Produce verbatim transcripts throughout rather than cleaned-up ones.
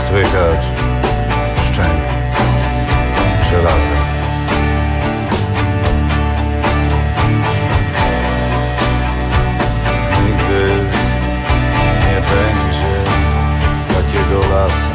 słychać szczęk żelaza. Nigdy nie będzie takiego lata.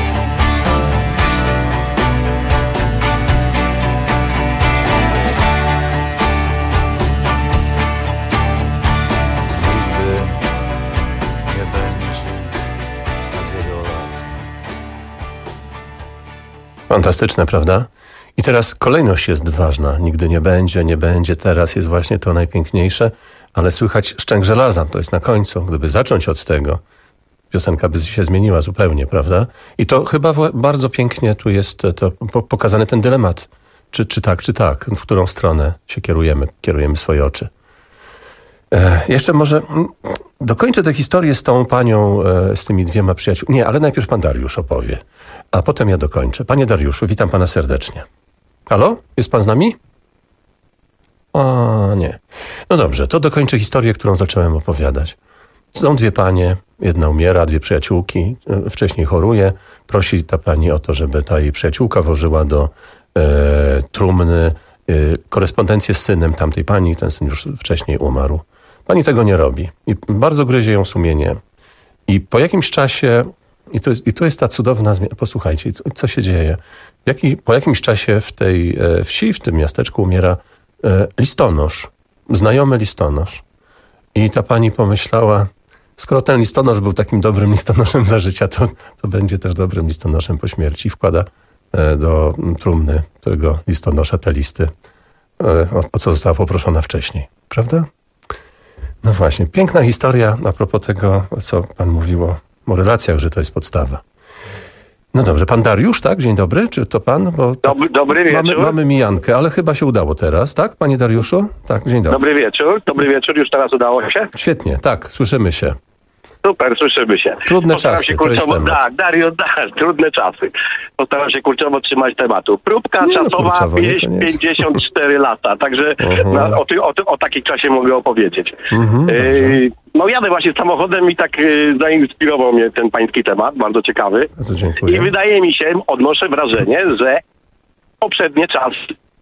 Fantastyczne, prawda? I teraz kolejność jest ważna. Nigdy nie będzie, nie będzie, teraz jest właśnie to najpiękniejsze, ale słychać szczęk żelaza, to jest na końcu. Gdyby zacząć od tego, piosenka by się zmieniła zupełnie, prawda? I to chyba bardzo pięknie tu jest to pokazany ten dylemat. Czy, czy tak, czy tak, w którą stronę się kierujemy, kierujemy swoje oczy. E, jeszcze może dokończę tę historię z tą panią, e, z tymi dwiema przyjaciółmi. Nie, ale najpierw pan Dariusz opowie, a potem ja dokończę. Panie Dariuszu, witam pana serdecznie. Halo? Jest pan z nami? O, nie. No dobrze, to dokończę historię, którą zacząłem opowiadać. Są dwie panie, jedna umiera, dwie przyjaciółki, e, wcześniej choruje. Prosi ta pani o to, żeby ta jej przyjaciółka włożyła do e, trumny e, korespondencję z synem tamtej pani. Ten syn już wcześniej umarł. Pani tego nie robi i bardzo gryzie ją sumienie. I po jakimś czasie, i to jest, i to jest ta cudowna zmiana, posłuchajcie, co, co się dzieje. Jaki, po jakimś czasie w tej e, wsi, w tym miasteczku umiera e, listonosz, znajomy listonosz. I ta pani pomyślała, skoro ten listonosz był takim dobrym listonoszem za życia, to, to będzie też dobrym listonoszem po śmierci. Wkłada e, do trumny tego listonosza te listy, e, o, o co została poproszona wcześniej. Prawda? No właśnie, piękna historia a propos tego, co pan mówiło o relacjach, że to jest podstawa. No dobrze, pan Dariusz, tak? Dzień dobry, czy to pan? Bo dobry, dobry wieczór. Mamy, mamy mijankę, ale chyba się udało teraz, tak? Panie Dariuszu? Tak, dzień dobry. Dobry wieczór, dobry wieczór, już teraz udało się? Świetnie, tak, słyszymy się. Super, słyszymy się. Trudne Postaram czasy, się to jest temat. Tak, Dario, tak, trudne czasy. Postaram się kurczowo trzymać tematu. Próbka Nie, no, czasowa, kurczowo, pięćdziesiąt cztery lata, także uh-huh. na, o, ty, o, ty, o takim czasie mogę opowiedzieć. Uh-huh, yy, no jadę właśnie samochodem i tak yy, zainspirował mnie ten pański temat, bardzo ciekawy. Bardzo dziękuję. I wydaje mi się, odnoszę wrażenie, że poprzednie czasy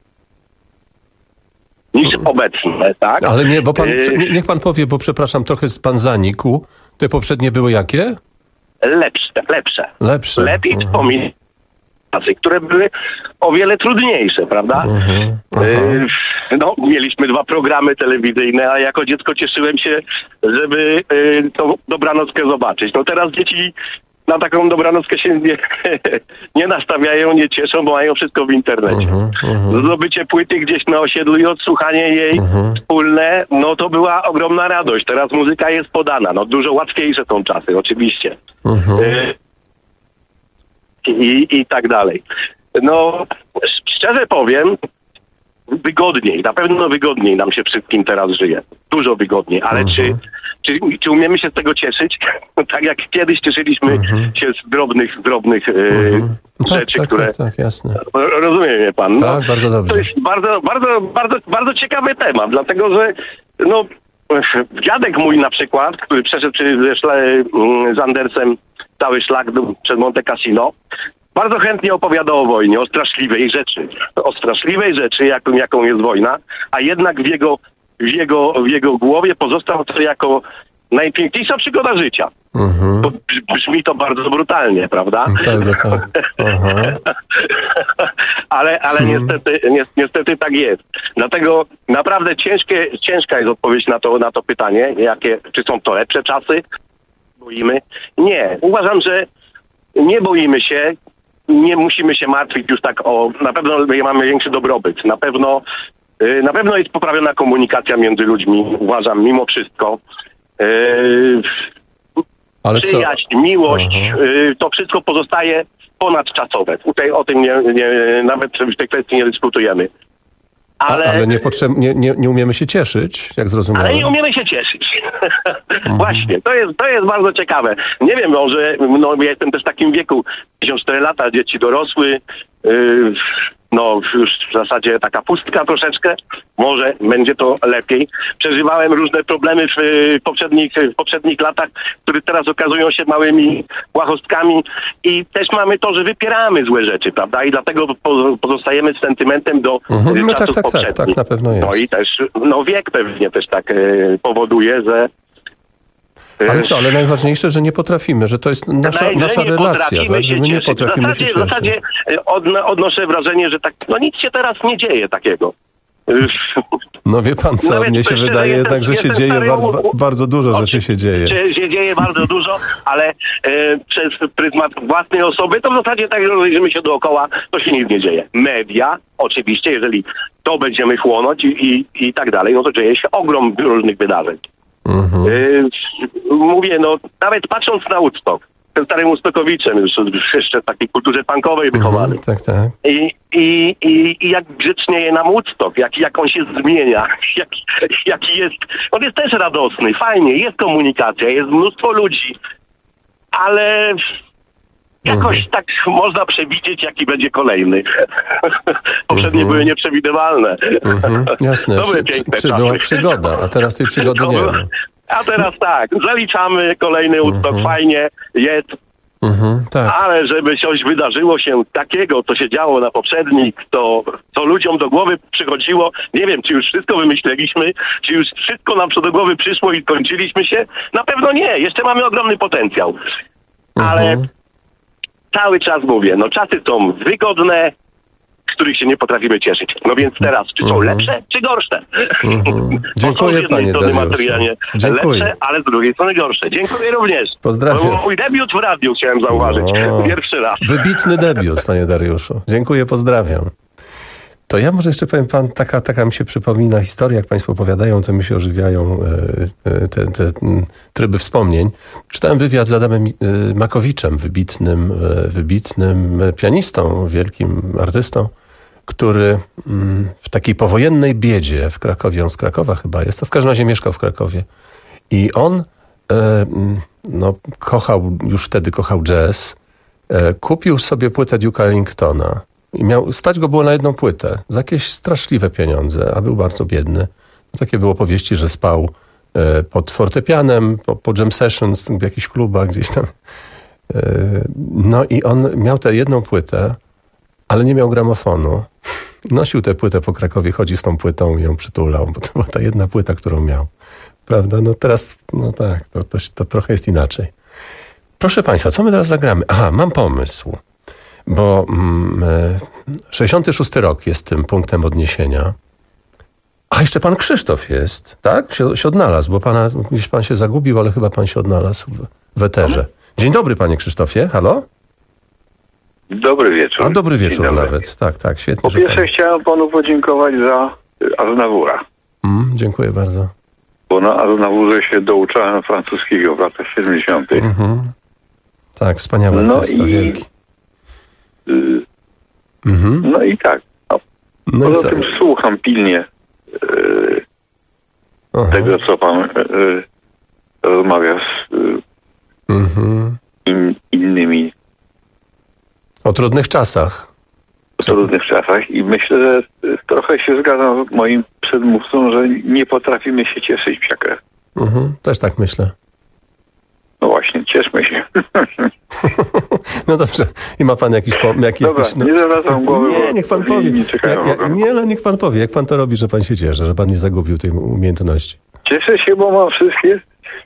niż obecne, tak? Ale nie, bo pan, Yy, niech pan powie, bo przepraszam, trochę pan zanikł. Te poprzednie były jakie? Lepsze, lepsze. Lepsze. Lepiej uh-huh. wspominać czasy, które były o wiele trudniejsze, prawda? Uh-huh. Uh-huh. Yy, no, mieliśmy dwa programy telewizyjne, a jako dziecko cieszyłem się, żeby yy, tą dobranockę zobaczyć. No teraz dzieci na taką dobranockę się nie, nie nastawiają, nie cieszą, bo mają wszystko w internecie. Uh-huh, uh-huh. Zdobycie płyty gdzieś na osiedlu i odsłuchanie jej uh-huh. wspólne, no to była ogromna radość. Teraz muzyka jest podana. No dużo łatwiejsze są czasy, oczywiście. Uh-huh. Yy, I, I tak dalej. No, szczerze powiem, wygodniej, na pewno wygodniej nam się wszystkim teraz żyje. Dużo wygodniej, ale uh-huh. czy, czy, czy umiemy się z tego cieszyć? Tak jak kiedyś cieszyliśmy uh-huh. się z drobnych, drobnych uh-huh. e, rzeczy, tak, które... Tak, tak, jasne. Rozumie mnie pan. No, tak, bardzo dobrze. To jest bardzo, bardzo, bardzo, bardzo ciekawy temat, dlatego że no, dziadek mój na przykład, który przeszedł ze szle, z Andersem cały szlak do, przez Monte Cassino, bardzo chętnie opowiadał o wojnie, o straszliwej rzeczy. O straszliwej rzeczy, jaką, jaką jest wojna, a jednak w jego, w jego, w jego głowie pozostał to jako najpiękniejsza przygoda życia. Mhm. Bo brzmi to bardzo brutalnie, prawda? Tak, tak. Aha. ale ale hmm. niestety, ni, niestety tak jest. Dlatego naprawdę ciężkie, ciężka jest odpowiedź na to, na to pytanie, jakie, czy są to lepsze czasy? Boimy? Nie. Uważam, że nie boimy się, nie musimy się martwić już tak o... Na pewno mamy większy dobrobyt. Na pewno, na pewno jest poprawiona komunikacja między ludźmi, uważam, mimo wszystko. Yy, Ale przyjaźń, co? miłość, yy, to wszystko pozostaje ponadczasowe. Tutaj o tym nie, nie, nawet w tej kwestii nie dyskutujemy. Ale, ale nie, potrzeb, nie, nie, nie umiemy się cieszyć, jak zrozumiałem. Ale nie umiemy się cieszyć. Mhm. Właśnie, to jest, to jest bardzo ciekawe. Nie wiem, może no, ja jestem też w takim wieku, pięćdziesiąt cztery lata, dzieci dorosły, yy, no już w zasadzie taka pustka troszeczkę, może będzie to lepiej. Przeżywałem różne problemy w poprzednich, w poprzednich latach, które teraz okazują się małymi błahostkami i też mamy to, że wypieramy złe rzeczy, prawda? I dlatego pozostajemy z sentymentem do mhm, no czasów tak, tak, poprzednich. tak, tak, na pewno jest. No i też no wiek pewnie też tak e, powoduje, że ale co, ale najważniejsze, że nie potrafimy, że to jest nasza, Naj, nasza nie relacja, tak? Że my nie potrafimy w zasadzie, się w zasadzie odno, odnoszę wrażenie, że tak, no nic się teraz nie dzieje takiego. No wie pan co, Nawet mnie się szczerze, wydaje jestem, jednak, że się dzieje stary, bardzo, u, u, bardzo dużo rzeczy się dzieje. Się, się dzieje bardzo dużo, ale e, przez pryzmat własnej osoby to w zasadzie tak, że rozejrzymy się dookoła, to się nic nie dzieje. Media, oczywiście, jeżeli to będziemy chłonąć i, i, i tak dalej, no to dzieje się ogrom różnych wydarzeń. Mhm. E, mówię, no nawet patrząc na Woodstock, ten starym Woodstockowiczem, już, już jeszcze w takiej kulturze punkowej wychowany. Mhm, tak, tak. I, i, i, I jak grzecznieje nam Woodstock, jak, jak on się zmienia, jak, jaki jest. On jest też radosny, fajnie, jest komunikacja, jest mnóstwo ludzi, ale jakoś mhm. tak można przewidzieć, jaki będzie kolejny. Poprzednie mhm. były nieprzewidywalne. Mhm. Jasne, To były przy, piękne przy, czasy. była przygoda, a teraz tej przygody To nie było- ma. A teraz tak, zaliczamy kolejny Woodstock, Mhm. fajnie, jest. Mhm, tak. Ale żeby coś wydarzyło się takiego, co się działo na poprzednich, to co ludziom do głowy przychodziło, nie wiem, czy już wszystko wymyśleliśmy, czy już wszystko nam co do głowy przyszło i skończyliśmy się? Na pewno nie, jeszcze mamy ogromny potencjał. Ale Mhm. cały czas mówię, no czasy są wygodne, z których się nie potrafimy cieszyć. No więc teraz, czy są Mhm. lepsze, czy gorsze? Mhm. Bo są Dziękuję, z jednej panie strony Dariuszu. materialnie Dziękuję. lepsze, ale z drugiej strony gorsze. Dziękuję również. Pozdrawiam. To był mój debiut w radiu, chciałem zauważyć. O. Pierwszy raz. Wybitny debiut, panie Dariuszu. Dziękuję, pozdrawiam. To ja może jeszcze powiem pan, taka, taka mi się przypomina historia, jak państwo opowiadają, to mi się ożywiają e, e, te, te m, tryby wspomnień. Czytałem wywiad z Adamem e, Makowiczem, wybitnym, e, wybitnym pianistą, wielkim artystą, który mm, w takiej powojennej biedzie w Krakowie, on z Krakowa chyba jest, to w każdym razie mieszkał w Krakowie. I on e, mm, no, kochał, już wtedy kochał jazz, e, kupił sobie płytę Duke'a Ellingtona. I miał, stać go było na jedną płytę za jakieś straszliwe pieniądze, a był bardzo biedny. Takie było opowieści, że spał e, pod fortepianem, po, po jam sessions w jakichś klubach gdzieś tam. E, no i on miał tę jedną płytę, ale nie miał gramofonu. Nosił tę płytę po Krakowie, chodzi z tą płytą i ją przytulał, bo to była ta jedna płyta, którą miał. Prawda? No teraz, no tak, to, to, to trochę jest inaczej. Proszę państwa, co my teraz zagramy? Aha, mam pomysł. Bo mm, sześćdziesiąty szósty rok jest tym punktem odniesienia. A jeszcze pan Krzysztof jest, tak? Się, się odnalazł, bo pana, gdzieś pan się zagubił, ale chyba pan się odnalazł w, w eterze. Dzień dobry, panie Krzysztofie, halo? Dobry wieczór. A dobry wieczór Dzień dobry. nawet, tak, tak, świetnie. Po że pierwsze pan... chciałem panu podziękować za y, Aznawura, mm, Dziękuję bardzo. bo na Aznawurze się douczałem francuskiego w latach siedemdziesiątych. Mhm. Tak, wspaniałe No festa, i- wielki. Y, Mhm. No i tak. A No i poza co? tym słucham pilnie y, Aha. tego, co pan y, y, rozmawia z y, Mhm. in, innymi O trudnych czasach. w trudnych czasach i myślę, że y, trochę się zgadzam z moim przedmówcą, że nie potrafimy się cieszyć w siakrę. Mhm. Też tak myślę. No właśnie, cieszmy się. No dobrze. I ma pan jakiś... Po, jakiś Dobra, jakiś, no... nie zawracam głowy, Nie, bo niech pan inni powie. nie czekają Jak, jak, ogon. nie, ale niech pan powie, jak pan to robi, że pan się cieszy, że pan nie zagubił tej umiejętności. Cieszę się, bo mam wszystkie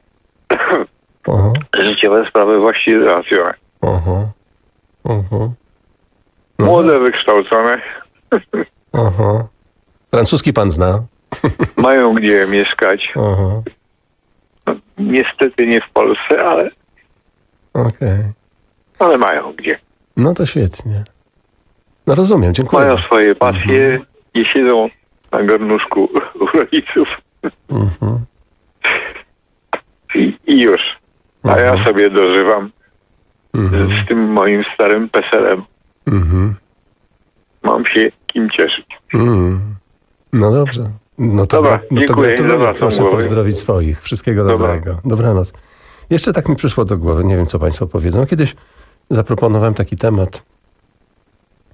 Oho, życiowe sprawy właściwie załatwione. oho, oho. No, Młode, wykształcone, oho. Francuski pan zna? mają gdzie mieszkać. Oho, No, niestety nie w Polsce, ale, okej. ale mają gdzie. No to świetnie. No rozumiem, dziękuję. Mają swoje pasje, nie siedzą na garnuszku u rodziców Mhm. i, i już. A ja Mhm. sobie dożywam Mhm. z tym moim starym peselem. Mhm. Mam się kim cieszyć. Mm. No dobrze. No to, Dobra, gra- no to dziękuję, gratuluję. zawracam Proszę głowy. pozdrowić swoich. Wszystkiego dobrego. Dobra. Dobranoc. Jeszcze tak mi przyszło do głowy, nie wiem co państwo powiedzą. Kiedyś zaproponowałem taki temat.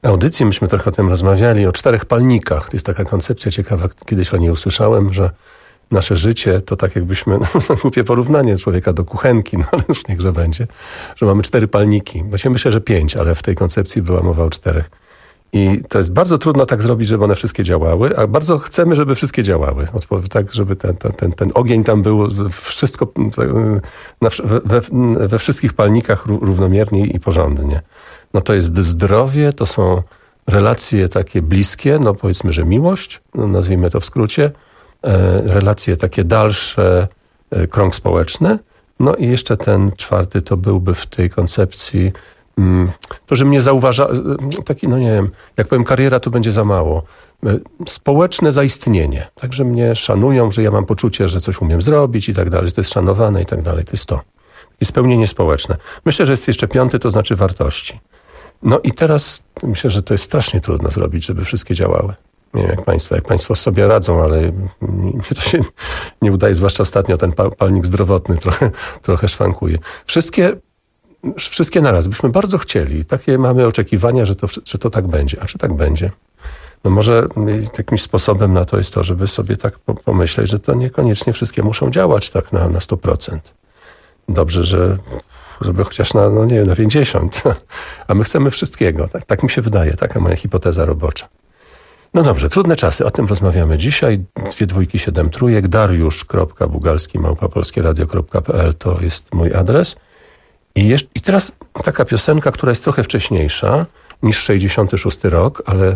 audycji, myśmy trochę o tym rozmawiali, o czterech palnikach. To jest taka koncepcja ciekawa, kiedyś o niej usłyszałem, że nasze życie to tak jakbyśmy, no głupie porównanie człowieka do kuchenki, no ale już niechże będzie, że mamy cztery palniki. Właśnie myślę, że pięć, ale w tej koncepcji była mowa o czterech. I to jest bardzo trudno tak zrobić, żeby one wszystkie działały, a bardzo chcemy, żeby wszystkie działały. Tak, żeby ten, ten, ten ogień tam był, wszystko na, we, we wszystkich palnikach równomiernie i porządnie. No to jest zdrowie, to są relacje takie bliskie, no powiedzmy, że miłość, no nazwijmy to w skrócie, e, relacje takie dalsze, e, krąg społeczny. No i jeszcze ten czwarty to byłby w tej koncepcji to, że mnie zauważa, taki, no nie wiem, jak powiem kariera, to będzie za mało. Społeczne zaistnienie. Także mnie szanują, że ja mam poczucie, że coś umiem zrobić i tak dalej, że to jest szanowane i tak dalej. To jest to. I spełnienie społeczne. Myślę, że jest jeszcze piąty, to znaczy wartości. No i teraz myślę, że to jest strasznie trudno zrobić, żeby wszystkie działały. Nie wiem jak państwo, jak państwo sobie radzą, ale mnie to się nie udaje, zwłaszcza ostatnio ten palnik zdrowotny trochę, trochę szwankuje. Wszystkie Wszystkie naraz. Byśmy bardzo chcieli. Takie mamy oczekiwania, że to, że to tak będzie. A czy tak będzie? No może jakimś sposobem na to jest to, żeby sobie tak pomyśleć, że to niekoniecznie wszystkie muszą działać tak na, na sto procent. Dobrze, że żeby chociaż na, no nie wiem, na pięćdziesiąt. A my chcemy wszystkiego. Tak, tak mi się wydaje. Taka moja hipoteza robocza. No dobrze, trudne czasy. O tym rozmawiamy dzisiaj. Dwie dwójki, siedem trójek. Dariusz kropka bugalski małpa polskieradio kropka p l to jest mój adres. I, jeszcze, I teraz taka piosenka, która jest trochę wcześniejsza niż sześćdziesiąty szósty rok, ale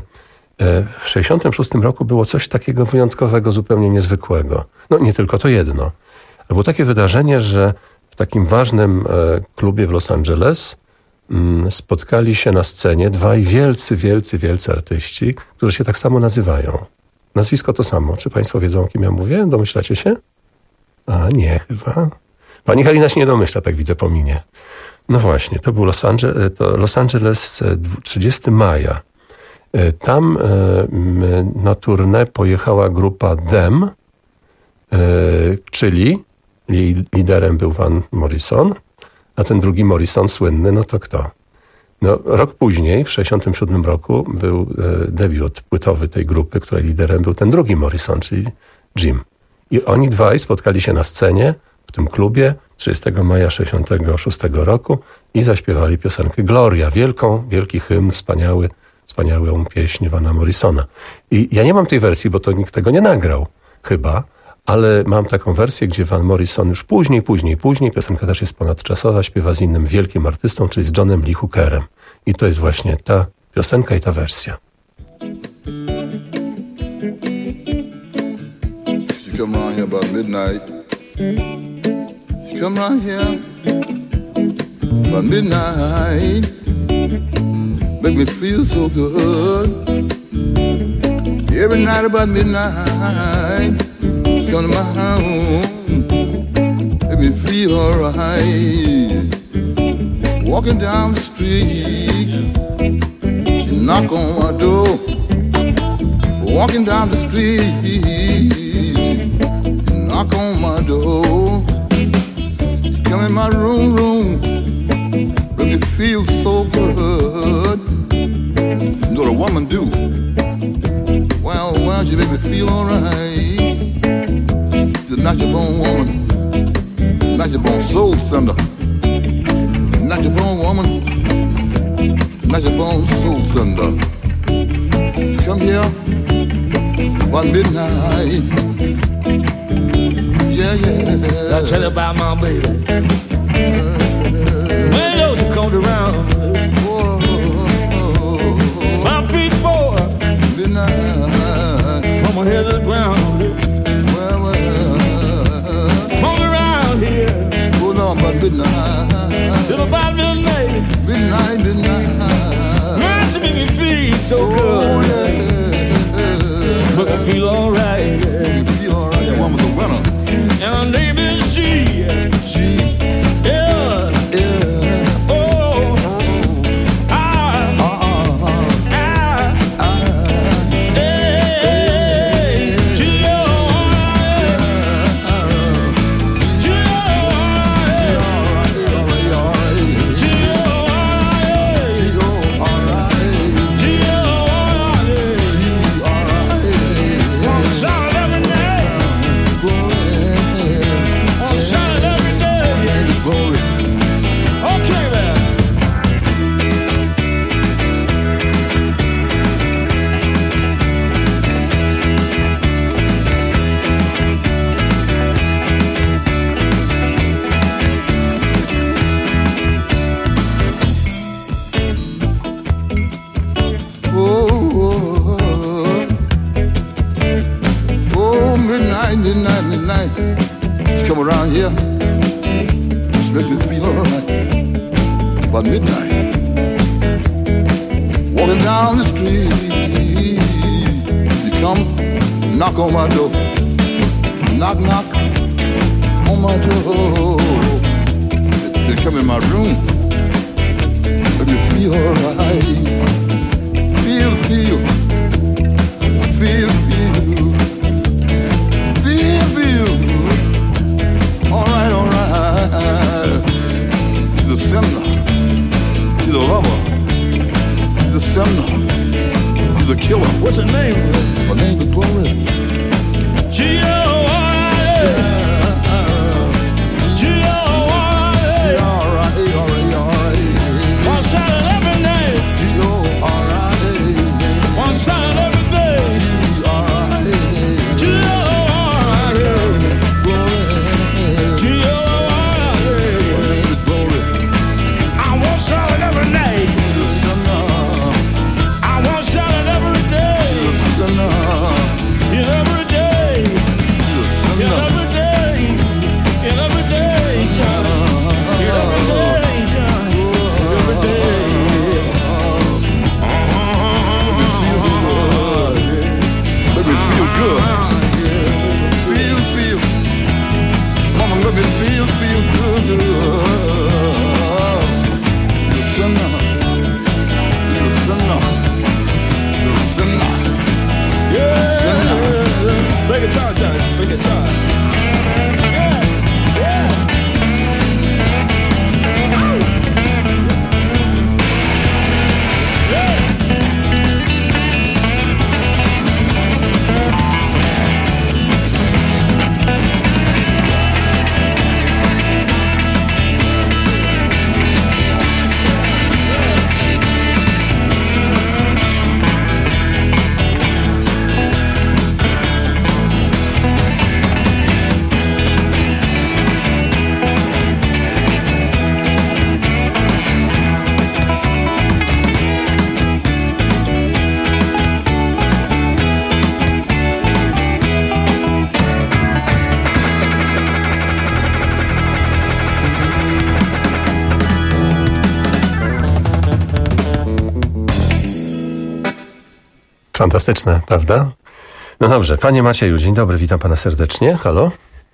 w sześćdziesiątym szóstym roku było coś takiego wyjątkowego, zupełnie niezwykłego. No nie tylko to jedno. Ale było takie wydarzenie, że w takim ważnym klubie w Los Angeles spotkali się na scenie dwaj wielcy, wielcy, wielcy artyści, którzy się tak samo nazywają. Nazwisko to samo. Czy państwo wiedzą, o kim ja mówię? Domyślacie się? A nie, chyba... Pani Halina się nie domyśla, tak widzę po minie. No właśnie, to był Los Angeles, to Los Angeles trzydziestego maja. Tam na tournée pojechała grupa Them, czyli jej liderem był Van Morrison, a ten drugi Morrison słynny, no to kto? No, rok później, w sześćdziesiątym siódmym roku, był debiut płytowy tej grupy, której liderem był ten drugi Morrison, czyli Jim. I oni dwaj spotkali się na scenie w tym klubie trzydziestego maja sześćdziesiątego szóstego roku i zaśpiewali piosenkę Gloria, wielką, wielki hymn, wspaniały, wspaniałą pieśń Vana Morrisona. I ja nie mam tej wersji, bo to nikt tego nie nagrał, chyba, ale mam taką wersję, gdzie Van Morrison już później, później, później, piosenka też jest ponadczasowa, śpiewa z innym wielkim artystą, czyli z Johnem Lee Hookerem. I to jest właśnie ta piosenka i ta wersja. She come around here about midnight. She come around here about midnight. Make me feel so good. Every night about midnight. She come to my home. Make me feel alright. Walking down the street. She knock on my door. Walking down the street. Knock on my door. You come in my room, room. Make me feel so good. You know what a woman do? Well, well, she make me feel alright. She's a natural born woman. Natural born soul sender. Natural born woman. Natural born soul sender. Come here one midnight. Yeah, yeah. I'll tell you about my baby. When those who come around, five feet four, Midnight. from my head to the ground. Well, well. Come around here Hold on, but midnight. till about midnight. Midnight, midnight. Man, she make me feel so Oh, good. yeah. Make me feel alright. You feel alright. That woman's a winner. And her name is G. She, Yeah. yeah. Oh. Ah. Uh-uh. Ah. Ah. Hey. G. Oh. G. Oh. about midnight, walking down the street. You come, knock on my door, knock, knock on my door. They come in my room, let me feel alright. Feel, feel, feel, feel, feel, feel. Alright, alright. He's a sinner, he's a lover, he's a sinner, he's a killer. What's her name? Her name is Glory. G O R I A. G O R I A. Alright, alright, alright. One shot every night. G O R I A. One shot every day. G O R I A. G O R I A. I want shot every night. I want shot every day. In every day. In every day. In every day, John. In every day, John. Every day. Let me feel good. Feel, feel. Mama, let me feel, feel good. You're a sinner. You're a sinner. You're a sinner. Yeah. Sinner. Take your time, Johnny. Take your time. Yeah. Yeah. Ow. Yeah. Fantastyczne, prawda? No dobrze, panie Macieju, dzień dobry, witam pana serdecznie. Halo?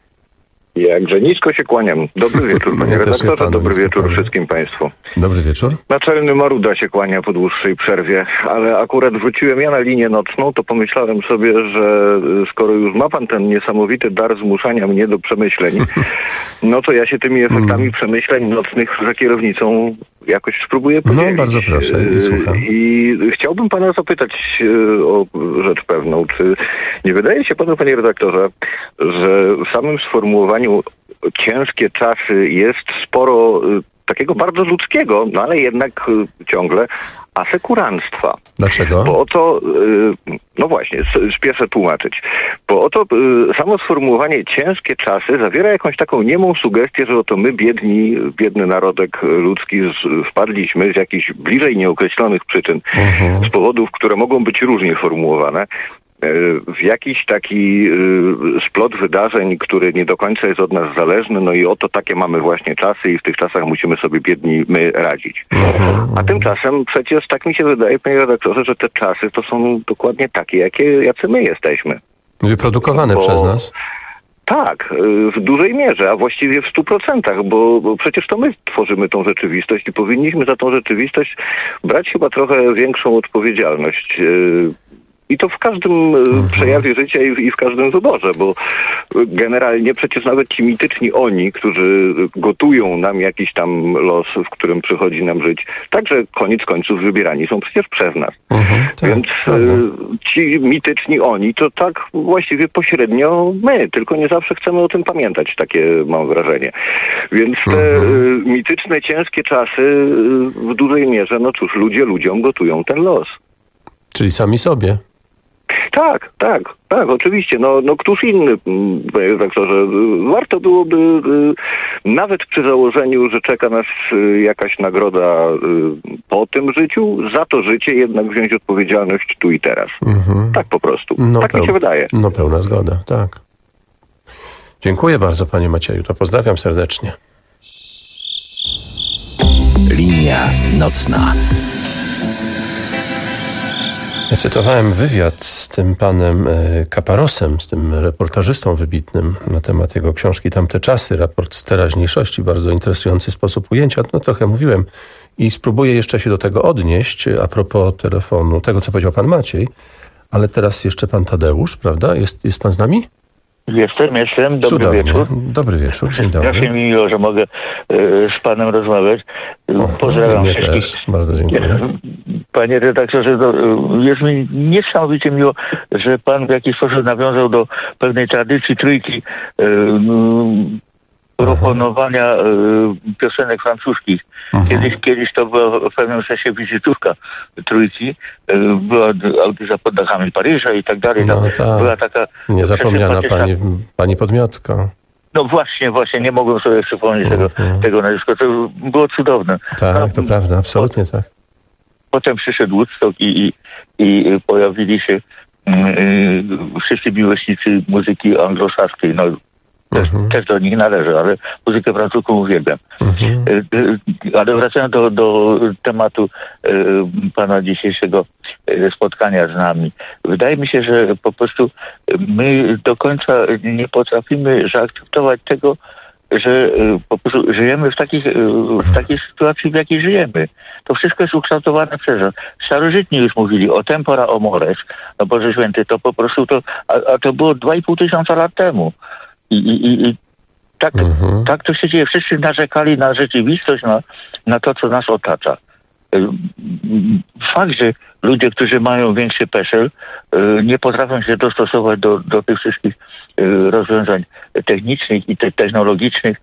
Jakże nisko się kłaniam. Dobry wieczór, panie Ja też się redaktorze. panu Dobry nisko wieczór kłaniam. wszystkim państwu. Dobry wieczór. Naczelny Maruda się kłania po dłuższej przerwie, ale akurat wróciłem ja na linię nocną, to pomyślałem sobie, że skoro już ma pan ten niesamowity dar zmuszania mnie do przemyśleń, no to ja się tymi efektami przemyśleń nocnych za kierownicą jakoś spróbuję podzielić. No, bardzo proszę i słucham. I chciałbym pana zapytać e, o rzecz pewną. Czy nie wydaje się panu, panie redaktorze, że w samym sformułowaniu ciężkie czasy jest sporo e, takiego bardzo ludzkiego, no ale jednak e, ciągle asekuranstwa. Dlaczego? Bo oto, y, no właśnie, s- spieszę tłumaczyć, bo oto y, samo sformułowanie ciężkie czasy zawiera jakąś taką niemą sugestię, że oto my, biedni, biedny narodek ludzki z, wpadliśmy z jakichś bliżej nieokreślonych przyczyn, Mhm. z powodów, które mogą być różnie formułowane, w jakiś taki splot wydarzeń, który nie do końca jest od nas zależny, no i oto takie mamy właśnie czasy i w tych czasach musimy sobie biedni my radzić. A tymczasem przecież tak mi się wydaje, panie redaktorze, że te czasy to są dokładnie takie, jakie, jacy my jesteśmy. Wyprodukowane Bo- przez nas. Tak, w dużej mierze, a właściwie w stu procentach, bo, bo przecież to my tworzymy tą rzeczywistość i powinniśmy za tą rzeczywistość brać chyba trochę większą odpowiedzialność. I to w każdym mhm. przejawie życia i w, i w każdym wyborze, bo generalnie przecież nawet ci mityczni oni, którzy gotują nam jakiś tam los, w którym przychodzi nam żyć, także koniec końców wybierani są przecież przez nas. Mhm, tak, Więc prawda. ci mityczni oni to tak właściwie pośrednio my, tylko nie zawsze chcemy o tym pamiętać, takie mam wrażenie. Więc te mhm. mityczne, ciężkie czasy w dużej mierze, no cóż, ludzie ludziom gotują ten los. Czyli sami sobie. Tak, tak, tak, oczywiście. No, no któż inny, panie redaktorze, warto byłoby nawet przy założeniu, że czeka nas jakaś nagroda po tym życiu, za to życie jednak wziąć odpowiedzialność tu i teraz. Mhm. Tak po prostu. No tak peł- mi się wydaje. No pełna zgoda, tak. Dziękuję bardzo, panie Macieju. To pozdrawiam serdecznie. Linia nocna. Ja cytowałem wywiad z tym panem Kaparosem, z tym reportażystą wybitnym na temat jego książki Tamte czasy, raport z teraźniejszości, bardzo interesujący sposób ujęcia. No trochę mówiłem i spróbuję jeszcze się do tego odnieść a propos telefonu, tego co powiedział pan Maciej, ale teraz jeszcze pan Tadeusz, prawda? Jest, jest pan z nami? Jestem, jestem. Dobry Cudownie. wieczór. Dobry wieczór, dzień dobry. Strasznie mi miło, że mogę y, z panem rozmawiać. Pozdrawiam Mnie wszystkich. też. Bardzo dziękuję. Panie redaktorze, to, y, jest mi niesamowicie miło, że pan w jakiś sposób nawiązał do pewnej tradycji trójki y, y, proponowania y, piosenek francuskich. Kiedyś, kiedyś to była w pewnym sensie wizytówka trójki. Y, była audycja pod dachami Paryża i tak dalej. No, ta była taka niezapomniana pani, pani Podmiotko. No właśnie, właśnie, nie mogłem sobie przypomnieć tego, Mhm. tego nazwiska. To było cudowne. Tak, A, to prawda, absolutnie tak. Potem przyszedł Woodstock i, i, i pojawili się yy, wszyscy miłośnicy muzyki anglosaskiej. No, też, Mhm. też do nich należy, ale muzykę francuską uwielbiam. Mhm. Yy, yy, ale wracając do, do tematu yy, pana dzisiejszego yy, spotkania z nami. Wydaje mi się, że po prostu my do końca nie potrafimy zaakceptować tego, że y, po prostu żyjemy w, takich, y, w takiej sytuacji, w jakiej żyjemy. To wszystko jest ukształtowane przez nas. Starożytni już mówili o tempora o mores, no Boże Święty, to po prostu to, a, a to było dwa i pół tysiąca lat temu. I, i, i tak, Mhm. tak to się dzieje. Wszyscy narzekali na rzeczywistość, na, na to, co nas otacza. Y, Fakt, że ludzie, którzy mają większy peszel, y, nie potrafią się dostosować do, do tych wszystkich y, rozwiązań technicznych i te technologicznych.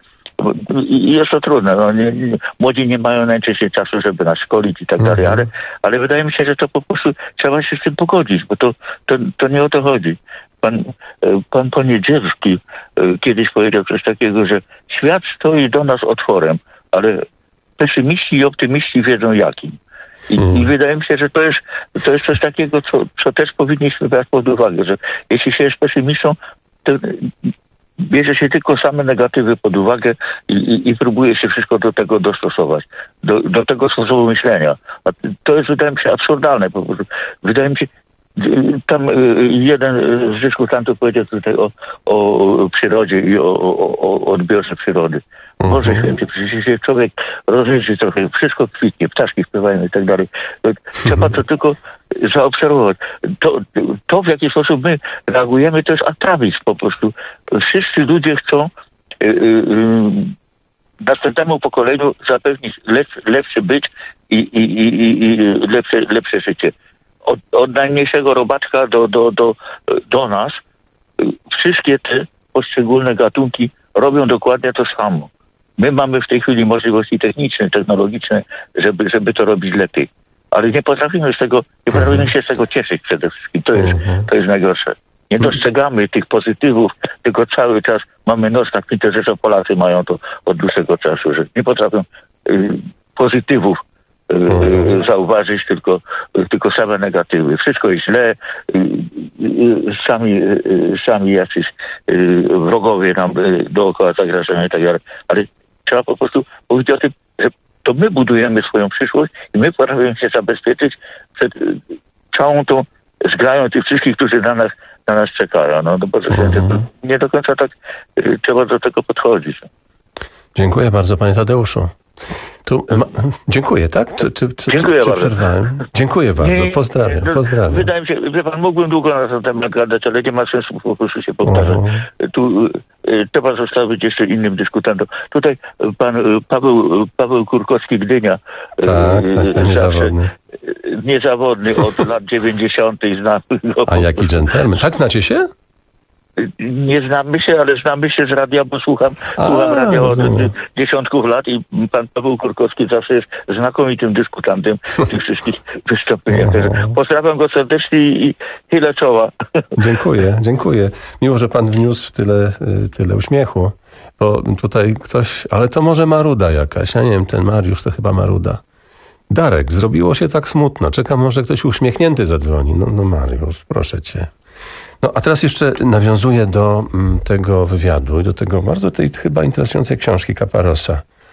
I jest to trudne. No, nie, nie, młodzi nie mają najczęściej czasu, żeby nas szkolić i tak dalej, ale, ale wydaje mi się, że to po prostu trzeba się z tym pogodzić, bo to, to, to nie o to chodzi. Pan, pan Poniedzielski kiedyś powiedział coś takiego, że świat stoi do nas otworem, ale pesymiści i optymiści wiedzą jakim. I, Hmm. I wydaje mi się, że to jest, to jest coś takiego, co, co też powinniśmy brać pod uwagę, że jeśli się jest pesymistą, to bierze się tylko same negatywy pod uwagę i, i, i próbuje się wszystko do tego dostosować, do, do tego sposobu myślenia. A to jest, wydaje mi się, absurdalne po prostu. Wydaje mi się, tam jeden z dyskutantów powiedział tutaj o, o przyrodzie i o, o, o odbiorze przyrody. Boże Święty, przecież się człowiek rozejrzy trochę, wszystko kwitnie, ptaszki śpiewają i tak dalej. Trzeba to tylko zaobserwować. To, to, w jaki sposób my reagujemy, to jest atrawizm po prostu. Wszyscy ludzie chcą yy, yy, następnemu pokoleniu zapewnić lepszy, lepszy byt i, i, i, i lepsze, lepsze życie. Od, od najmniejszego robaczka do, do, do, do nas wszystkie te poszczególne gatunki robią dokładnie to samo. My mamy w tej chwili możliwości techniczne, technologiczne, żeby, żeby to robić lepiej. Ale nie potrafimy z tego, nie potrafimy się z tego cieszyć przede wszystkim. To jest, to jest najgorsze. Nie dostrzegamy tych pozytywów, tylko cały czas mamy nos na kwitę, że Polacy mają to od dłuższego czasu, że nie potrafią y, pozytywów y, zauważyć, tylko, tylko same negatywy. Wszystko jest źle, y, y, sami, y, sami jacyś y, wrogowie nam y, dookoła zagrażają i tak dalej. Ale trzeba po prostu powiedzieć o tym, że to my budujemy swoją przyszłość i my potrafimy się zabezpieczyć przed y, całą tą zgrają tych wszystkich, którzy na nas, na nas czekają. No, no bo mhm. nie do końca tak y, trzeba do tego podchodzić. Dziękuję bardzo, panie Tadeuszu. Tu ma... Dziękuję, tak? Czy, czy, czy, Dziękuję czy bardzo. przerwałem? Dziękuję bardzo, Nie, pozdrawiam, nie, pozdrawiam. Wydaje mi się, wie pan, mógłbym długo na ten temat gadać, ale nie ma sensu po prostu się powtarzać. O. Tu y, trzeba zostawić jeszcze innym dyskutantom. Tutaj y, pan y, Paweł, y, Paweł Kurkowski Gdynia. y, Tak, tak, tak, zawsze, niezawodny. y, Niezawodny od lat dziewięćdziesiątych znamy go. A jaki dżentelmen. Tak znacie się? Nie znamy się, ale znamy się z radia, bo słucham, A, słucham radia od rozumiem. dziesiątków lat i pan Paweł Kurkowski zawsze jest znakomitym dyskutantem w tych wszystkich wystąpieniach. Aha. Pozdrawiam go serdecznie i tyle czoła. Dziękuję, dziękuję. Miło, że pan wniósł tyle, y, tyle uśmiechu, bo tutaj ktoś, ale to może maruda jakaś, ja nie wiem, ten Mariusz to chyba maruda. Darek, zrobiło się tak smutno, czekam, może ktoś uśmiechnięty zadzwoni. No, no Mariusz, proszę cię. No a teraz jeszcze nawiązuję do m, tego wywiadu i do tego bardzo tej chyba interesującej książki Kaparosa.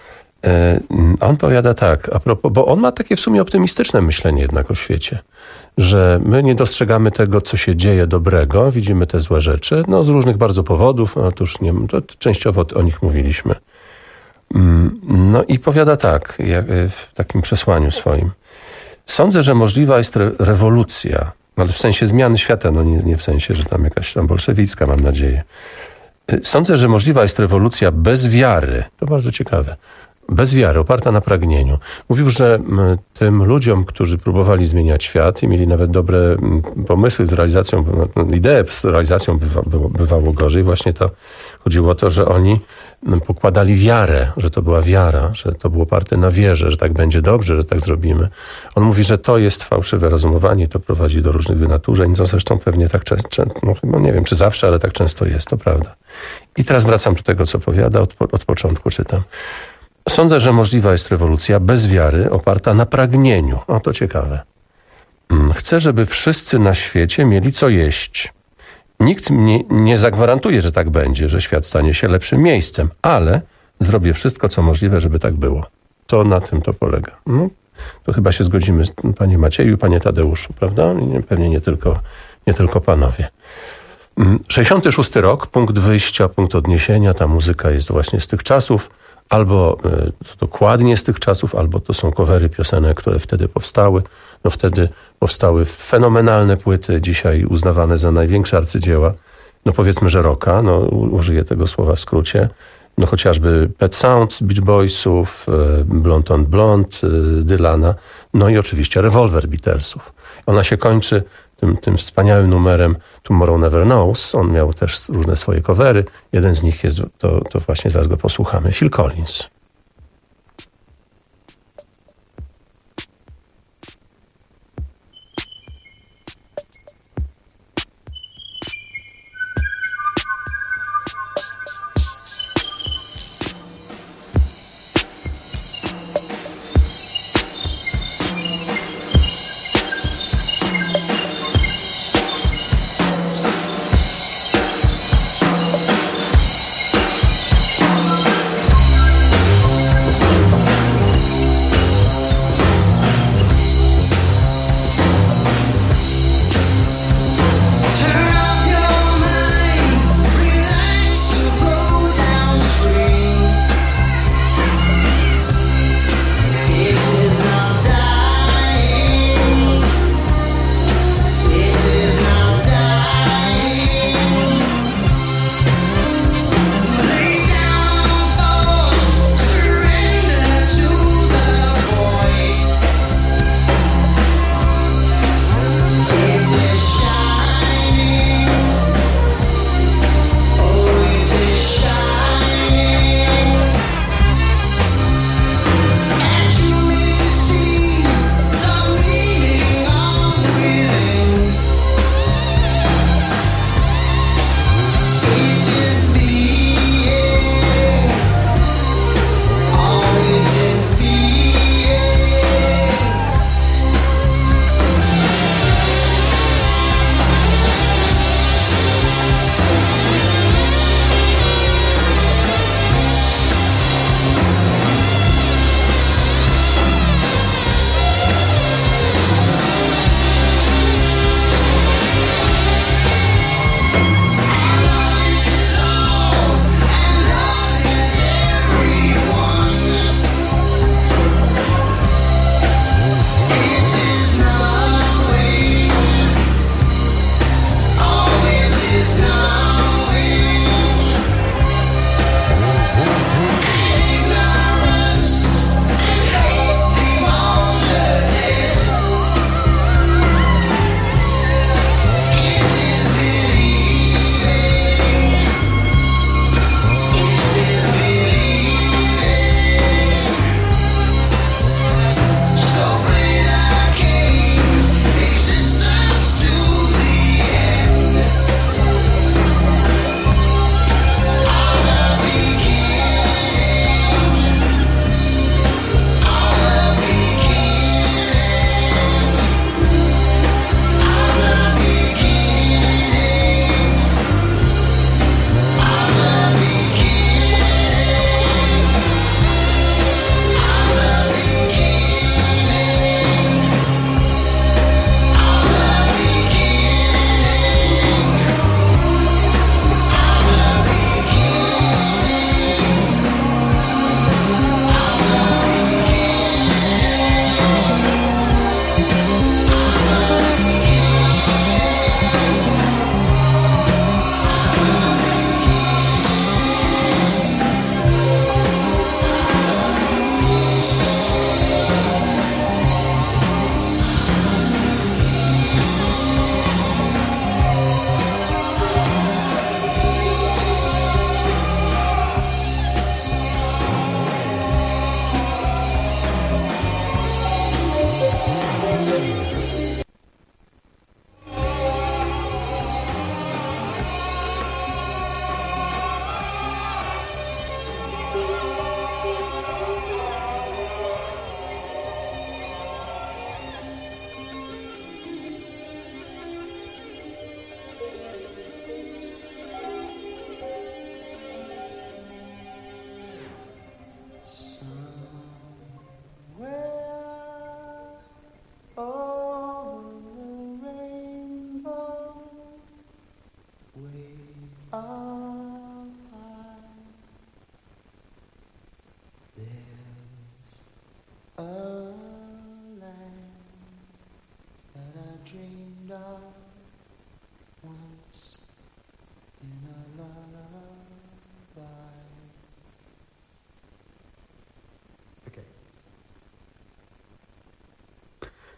A on powiada tak, a propos, bo on ma takie w sumie optymistyczne myślenie jednak o świecie, że my nie dostrzegamy tego, co się dzieje dobrego, widzimy te złe rzeczy, no z różnych bardzo powodów, no to już nie, to częściowo o nich mówiliśmy. No i powiada tak, jak w takim przesłaniu swoim. Sądzę, że możliwa jest re- rewolucja, ale w sensie zmiany świata, no nie, nie w sensie, że tam jakaś tam bolszewicka, mam nadzieję. Sądzę, że możliwa jest rewolucja bez wiary. To bardzo ciekawe. Bez wiary, oparta na pragnieniu. Mówił, że tym ludziom, którzy próbowali zmieniać świat i mieli nawet dobre pomysły z realizacją, idee z realizacją bywa, było, bywało gorzej. Właśnie to chodziło o to, że oni pokładali wiarę, że to była wiara, że to było oparte na wierze, że tak będzie dobrze, że tak zrobimy. On mówi, że to jest fałszywe rozumowanie, to prowadzi do różnych wynaturzeń. To zresztą pewnie tak często, no chyba nie wiem, czy zawsze, ale tak często jest, to prawda. I teraz wracam do tego, co powiada, od, od początku czytam. Sądzę, że możliwa jest rewolucja bez wiary, oparta na pragnieniu. O, to ciekawe. Chcę, żeby wszyscy na świecie mieli co jeść. Nikt mnie nie zagwarantuje, że tak będzie, że świat stanie się lepszym miejscem, ale zrobię wszystko, co możliwe, żeby tak było. To na tym to polega. No, to chyba się zgodzimy, panie Macieju, panie Tadeuszu, prawda? Pewnie nie tylko, nie tylko panowie. sześćdziesiąty szósty rok, punkt wyjścia, punkt odniesienia, ta muzyka jest właśnie z tych czasów. Albo to dokładnie z tych czasów, albo to są covery piosenek, które wtedy powstały. No wtedy powstały fenomenalne płyty, dzisiaj uznawane za największe arcydzieła. No powiedzmy, że rocka, no użyję tego słowa w skrócie. No chociażby Pet Sounds, Beach Boysów, Blond on Blond, Dylana, no i oczywiście Revolver Beatlesów. Ona się kończy tym, tym wspaniałym numerem Tomorrow Never Knows. On miał też różne swoje covery. Jeden z nich jest, to, to właśnie zaraz go posłuchamy, Phil Collins.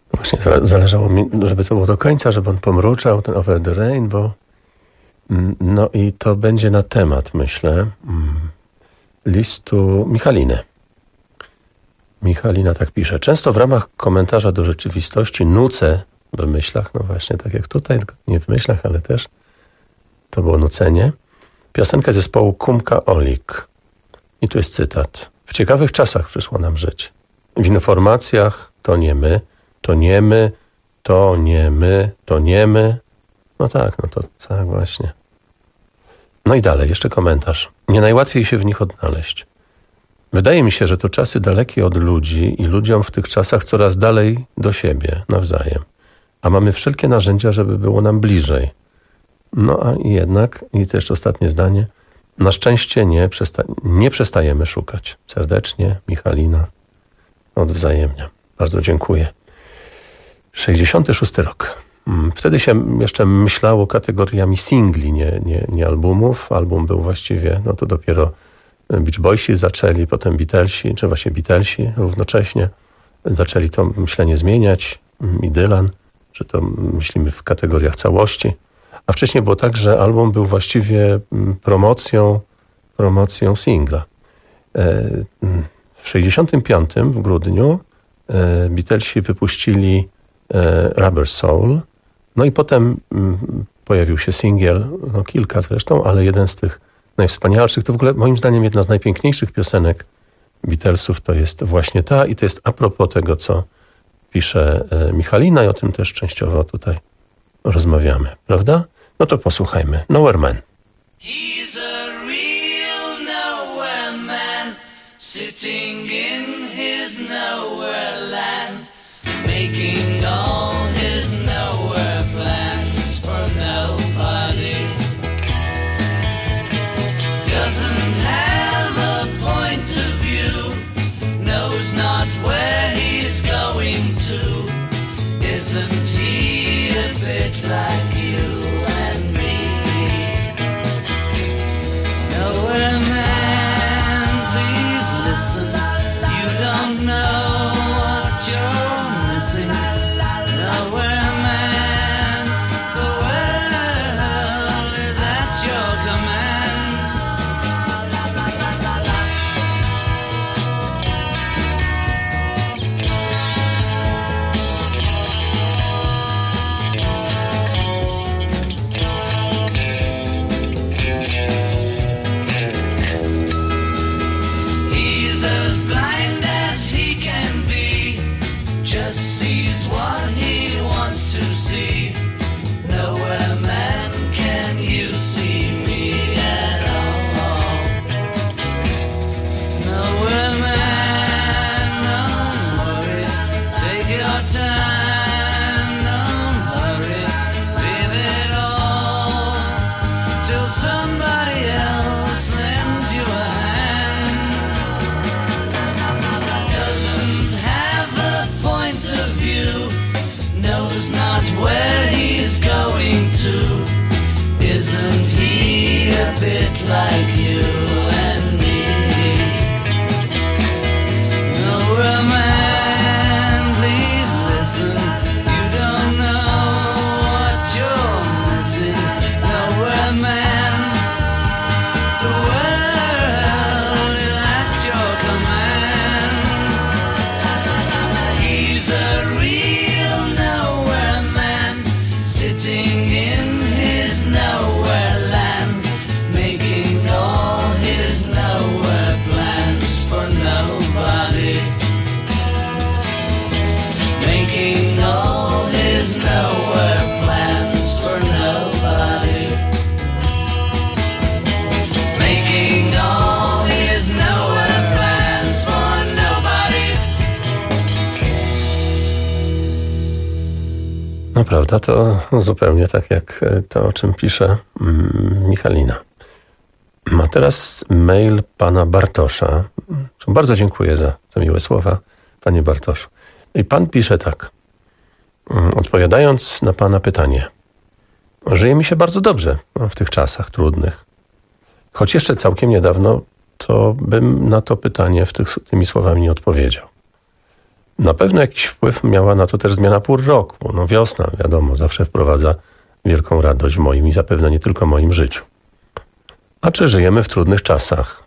Właśnie zależało mi, żeby to było do końca, żeby on pomruczał, ten Over the Rainbow. No i to będzie na temat, myślę, listu Michaliny. Michalina tak pisze. Często w ramach komentarza do rzeczywistości nucę w myślach, no właśnie tak jak tutaj, nie w myślach, ale też to było nucenie, piosenkę zespołu Kumka Olik. I tu jest cytat. W ciekawych czasach przyszło nam żyć. W informacjach to nie my, to nie my, to nie my, to nie my. No tak, no to tak właśnie. No i dalej, jeszcze komentarz. Nie najłatwiej się w nich odnaleźć. Wydaje mi się, że to czasy dalekie od ludzi i ludziom w tych czasach coraz dalej do siebie nawzajem. A mamy wszelkie narzędzia, żeby było nam bliżej. No a i jednak, i też ostatnie zdanie, na szczęście nie, przesta- nie przestajemy szukać. Serdecznie, Michalina, odwzajemnia. Bardzo dziękuję. sześćdziesiąty szósty rok. Wtedy się jeszcze myślało kategoriami singli, nie, nie, nie albumów. Album był właściwie, no to dopiero Beach Boysi zaczęli, potem Beatlesi, czy właśnie Beatlesi równocześnie zaczęli to myślenie zmieniać. I Dylan, że to myślimy w kategoriach całości. A wcześniej było tak, że album był właściwie promocją, promocją singla. W sześćdziesiątym piątym w grudniu Beatlesi wypuścili Rubber Soul. No i potem pojawił się singiel, no kilka zresztą, ale jeden z tych najwspanialszych, to w ogóle moim zdaniem jedna z najpiękniejszych piosenek Beatlesów to jest właśnie ta i to jest a propos tego, co pisze Michalina i o tym też częściowo tutaj rozmawiamy, prawda? No to posłuchajmy. Nowhere Man. He's a real nowhere man, sitting in his nowhere land, making all his nowhere plans for nobody. Doesn't have a point of view, knows not where he's going to. Isn't he a bit like you and me? Nowhere man, please listen. You don't know what you're missing. Nowhere man, the world is at your command. He's as blind as he can be, just sees what he wants to see. Nowhere man, can you see me at all? Nowhere man, don't worry, take your time, don't hurry, leave it all till somebody else lends you a hand. Doesn't have a point of view, knows not where he's going to. Isn't he a bit like you and me? Nowhere man, please listen. You don't know what you're missing. Nowhere man, the world is at your command. He's a real nowhere man, sitting in his nowhere land, making all his nowhere plans for nobody. Making all his nowhere plans for nobody. Making all his nowhere plans for nobody. No prawda, to zupełnie tak jak to, o czym pisze mm, Michalina. Ma teraz mail pana Bartosza. Bardzo dziękuję za, za miłe słowa, panie Bartoszu. I pan pisze tak, odpowiadając na pana pytanie. Żyje mi się bardzo dobrze w tych czasach trudnych. Choć jeszcze całkiem niedawno, to bym na to pytanie w tych, tymi słowami nie odpowiedział. Na pewno jakiś wpływ miała na to też zmiana pór roku. No wiosna, wiadomo, zawsze wprowadza wielką radość w moim i zapewne nie tylko moim życiu. A czy żyjemy w trudnych czasach?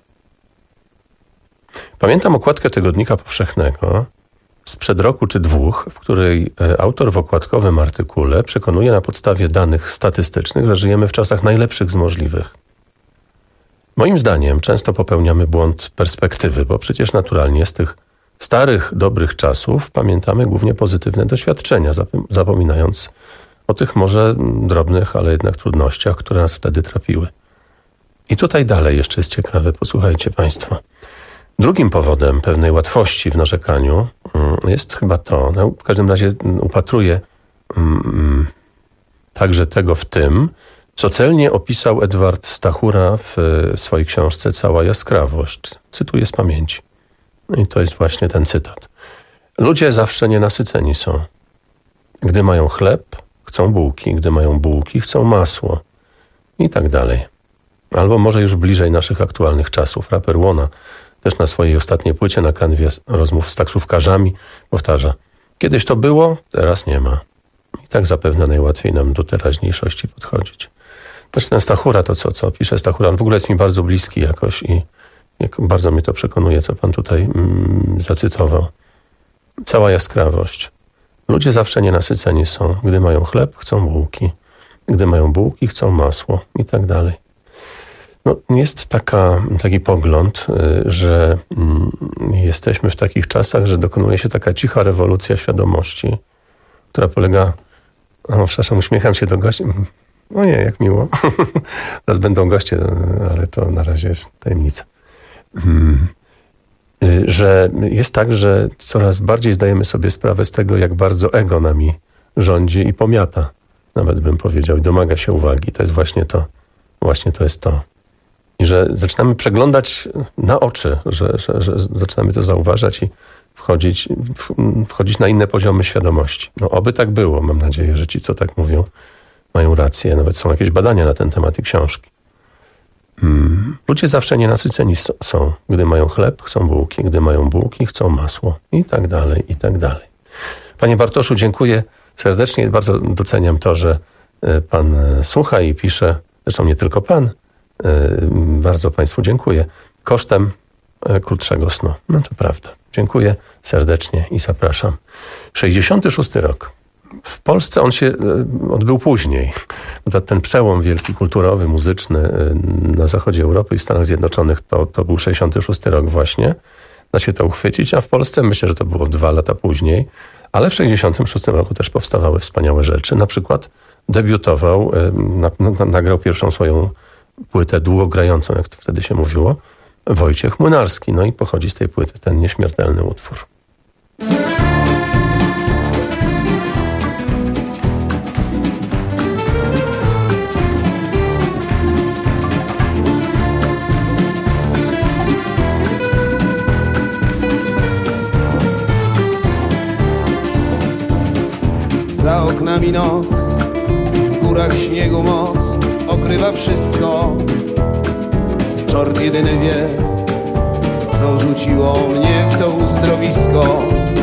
Pamiętam okładkę Tygodnika Powszechnego sprzed roku czy dwóch, w której autor w okładkowym artykule przekonuje na podstawie danych statystycznych, że żyjemy w czasach najlepszych z możliwych. Moim zdaniem często popełniamy błąd perspektywy, bo przecież naturalnie z tych starych, dobrych czasów pamiętamy głównie pozytywne doświadczenia, zapominając o tych może drobnych, ale jednak trudnościach, które nas wtedy trapiły. I tutaj dalej jeszcze jest ciekawe, posłuchajcie Państwo. Drugim powodem pewnej łatwości w narzekaniu jest chyba to, no w każdym razie upatruję um, także tego w tym, co celnie opisał Edward Stachura w swojej książce Cała jaskrawość. Cytuję z pamięci. I to jest właśnie ten cytat. Ludzie zawsze nienasyceni są. Gdy mają chleb, chcą bułki. Gdy mają bułki, chcą masło. I tak dalej. Albo może już bliżej naszych aktualnych czasów. Raper Łona też na swojej ostatniej płycie na kanwie rozmów z taksówkarzami powtarza: kiedyś to było, teraz nie ma. I tak zapewne najłatwiej nam do teraźniejszości podchodzić. Znaczy ten Stachura, to co, co pisze Stachura, on w ogóle jest mi bardzo bliski jakoś i jak bardzo mnie to przekonuje, co pan tutaj mm, zacytował. Cała jaskrawość. Ludzie zawsze nienasyceni są. Gdy mają chleb, chcą bułki. Gdy mają bułki, chcą masło i tak dalej. No, jest taka, taki pogląd, że mm, jesteśmy w takich czasach, że dokonuje się taka cicha rewolucja świadomości, która polega... O, przepraszam, uśmiecham się do gości. O nie, jak miło. Teraz będą goście, ale to na razie jest tajemnica. Hmm. Że jest tak, że coraz bardziej zdajemy sobie sprawę z tego, jak bardzo ego nami rządzi i pomiata, nawet bym powiedział, i domaga się uwagi. To jest właśnie to. Właśnie to jest to. I że zaczynamy przeglądać na oczy, że, że, że zaczynamy to zauważać i wchodzić, wchodzić na inne poziomy świadomości. No oby tak było. Mam nadzieję, że ci, co tak mówią, mają rację. Nawet są jakieś badania na ten temat i książki. Hmm. Ludzie zawsze nienasyceni są. Gdy mają chleb, chcą bułki. Gdy mają bułki, chcą masło. I tak dalej, i tak dalej. Panie Bartoszu, dziękuję serdecznie. Bardzo doceniam to, że pan słucha i pisze. Zresztą nie tylko pan. Bardzo państwu dziękuję. Kosztem krótszego snu. No to prawda. Dziękuję serdecznie i zapraszam. sześćdziesiąty szósty rok. W Polsce on się odbył później. Ten przełom wielki, kulturowy, muzyczny na zachodzie Europy i w Stanach Zjednoczonych to, to był sześćdziesiąty szósty rok właśnie. Da się to uchwycić, a w Polsce myślę, że to było dwa lata później. Ale w sześćdziesiątym szóstym roku też powstawały wspaniałe rzeczy. Na przykład debiutował, na, na, nagrał pierwszą swoją płytę długogrającą, jak to wtedy się mówiło, Wojciech Młynarski. No i pochodzi z tej płyty ten nieśmiertelny utwór. Za oknami noc, w górach śniegu moc okrywa wszystko. Czort jedyny wie, co rzuciło mnie w to uzdrowisko.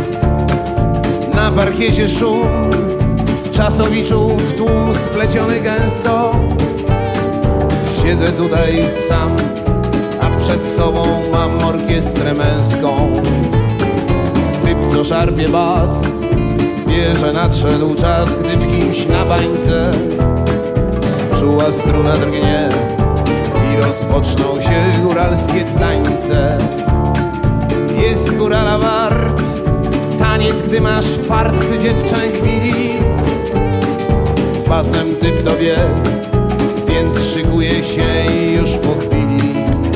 Na parkiecie szum, w czasowiczu w tłum spleciony gęsto. Siedzę tutaj sam, a przed sobą mam orkiestrę męską. Typ, co szarpie bas, wie, że nadszedł czas, gdy w kimś na bańce czuła struna drgnie i rozpoczną się góralskie tańce. Jest górala wart taniec, gdy masz fart, gdy dziewczę chwili. Z pasem typ to wie, więc szykuje się i już po chwili.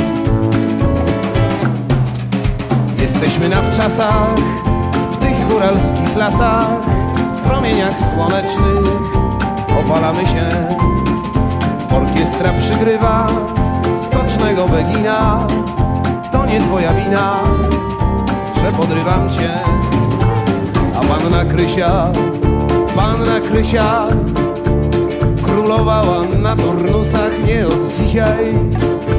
Jesteśmy na wczasach, w tych góralskich lasach, w promieniach słonecznych opalamy się. Orkiestra przygrywa skocznego Begina. To nie twoja wina, że podrywam cię. A panna Krysia, panna Krysia królowała na turnusach nie od dzisiaj.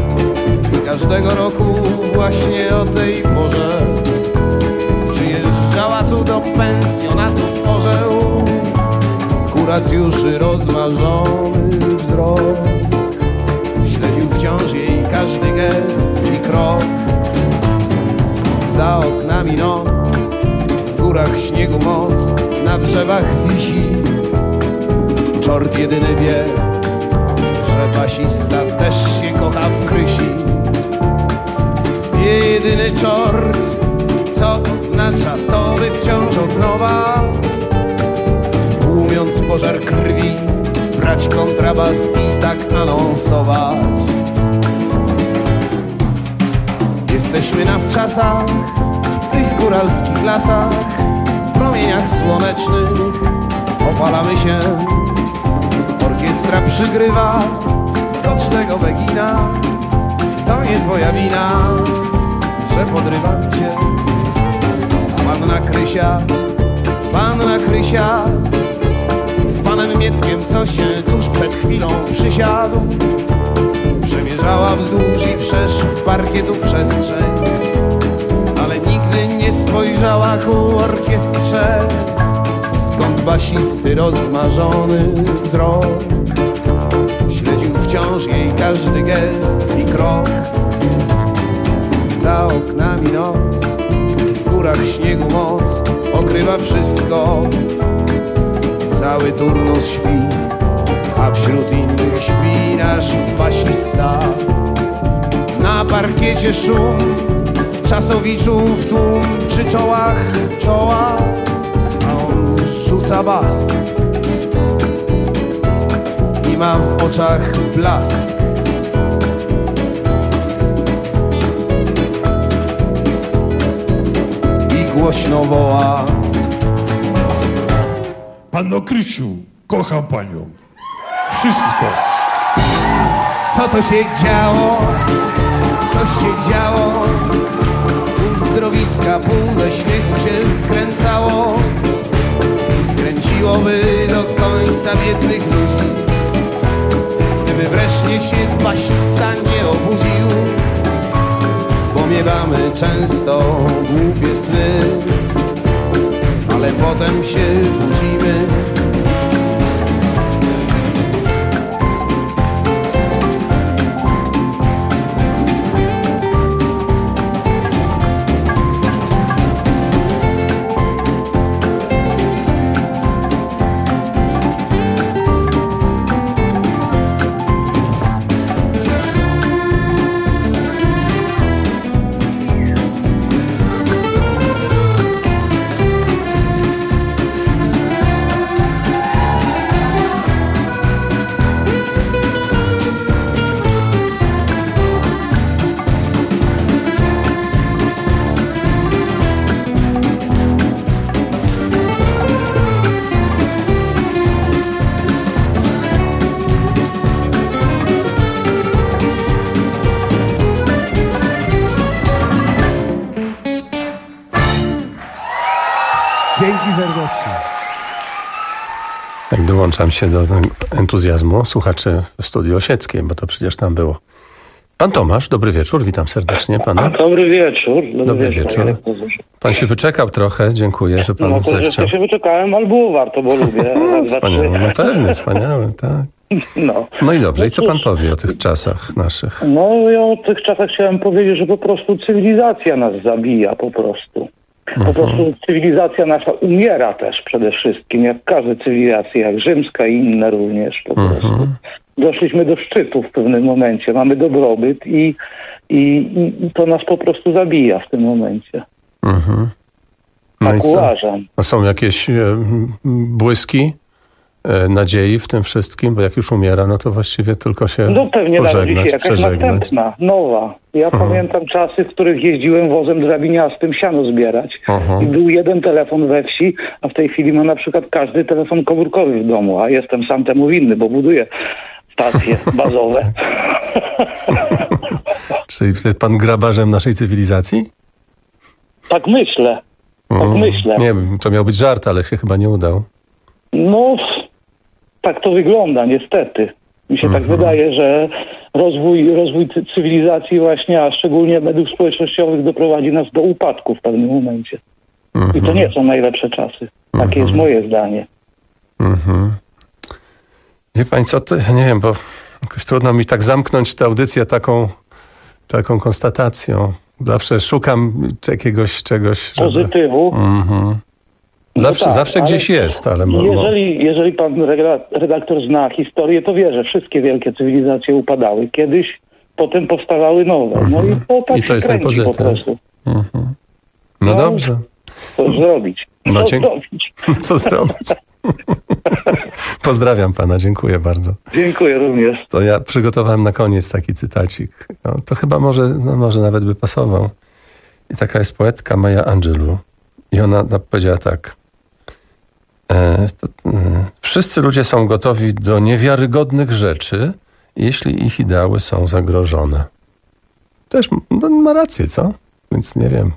Każdego roku właśnie o tej porze przyjeżdża zmierzała tu do pensjonatu orzeł. Kuracjuszy rozmarzony wzrok śledził wciąż jej każdy gest i krok. Za oknami noc, w górach śniegu moc, na drzewach wisi. Czort jedyny wie, że basista też się kocha w Krysi. Wie jedyny czort, co oznacza to, by wciąż od nowa, tłumiąc pożar krwi, brać kontrabas i tak anonsować. Jesteśmy na wczasach, w tych góralskich lasach, w promieniach słonecznych opalamy się. Orkiestra przygrywa skocznego Begina. To nie twoja wina, że podrywam cię. Panna Krysia, panna Krysia, z panem Mietkiem, co się tuż przed chwilą przysiadł, przemierzała wzdłuż i wszerz parkietu przestrzeń, ale nigdy nie spojrzała ku orkiestrze, skąd basisty rozmarzony wzrok śledził wciąż jej każdy gest i krok. Za oknami noc, w górach śniegu moc okrywa wszystko. Cały turnus śpi, a wśród innych śpi nasz basista. Na parkiecie szum, w czasowiczu w tłum, przy czołach czoła, a on rzuca bas i ma w oczach blask. I głośno woła: Panno Krysiu, kocham panią. Wszystko. Co to się działo? Co się działo? Uzdrowiska pół ze śmiechu się skręcało i skręciłoby do końca biednych ludzi, gdyby wreszcie się basista nie obudził. Bo miewamy często głupie sny, ale potem się budzimy. Dzięki serdecznie. Tak, dołączam się do entuzjazmu słuchaczy w studiu Osieckim, bo to przecież tam było. Pan Tomasz, dobry wieczór, witam serdecznie pana. Dobry wieczór. Dobry, dobry wieczór. wieczór. Pan się wyczekał trochę, dziękuję, że pan no to, zechciał. że się wyczekałem, ale było warto, bo lubię. Raz, Wspaniałe, no pewnie, wspaniałe, tak. No. No i dobrze, no i co pan powie o tych czasach naszych? No ja o tych czasach chciałem powiedzieć, że po prostu cywilizacja nas zabija po prostu. Po Mhm. prostu cywilizacja nasza umiera też przede wszystkim, jak każda cywilizacja, jak rzymska i inne również po Mhm. prostu. Doszliśmy do szczytu w pewnym momencie, mamy dobrobyt i, i, i to nas po prostu zabija w tym momencie. Mhm. No Tak i co? uważam. A są jakieś e, błyski e, nadziei w tym wszystkim? Bo jak już umiera, no to właściwie tylko się No pewnie narodzi się pożegnać, jakaś przeżegnać. następna, nowa. Ja Mhm. pamiętam czasy, w których jeździłem wozem drabiniastym siano zbierać. Mhm. I był jeden telefon we wsi, a w tej chwili ma na przykład każdy telefon komórkowy w domu, a jestem sam temu winny, bo buduję stacje bazowe. Czyli jest pan grabarzem naszej cywilizacji? Tak myślę. Tak Mhm. myślę. Nie wiem, to miał być żart, ale się chyba nie udał. No, tak to wygląda niestety. Mi się Mhm. tak wydaje, że rozwój, rozwój cy- cywilizacji właśnie, a szczególnie mediów społecznościowych doprowadzi nas do upadku w pewnym momencie. I to nie są najlepsze czasy. Takie Mhm. jest moje zdanie. Mhm. Wie pani co, to ja nie wiem, bo jakoś trudno mi tak zamknąć tę audycję taką, taką konstatacją. Zawsze szukam jakiegoś czegoś, żeby... Pozytywu. Mhm. Zawsze, No tak, zawsze ale gdzieś jest, ale... Mo, mo... Jeżeli, jeżeli pan reda- redaktor zna historię, to wie, że wszystkie wielkie cywilizacje upadały kiedyś, potem powstawały nowe. No i to tak I to się jest ten kręci po pozytyw. prostu. Mhm. No, No, dobrze. Co zrobić? Co No, dzie- zrobić? Co zrobić? Pozdrawiam pana, dziękuję bardzo. Dziękuję również. To ja przygotowałem na koniec taki cytacik. No, to chyba może, no, może nawet by pasował. I taka jest poetka Maya Angelou. I ona no, powiedziała tak. E, to, e, Wszyscy ludzie są gotowi do niewiarygodnych rzeczy, jeśli ich ideały są zagrożone. Też no, ma rację, co? Więc nie wiem,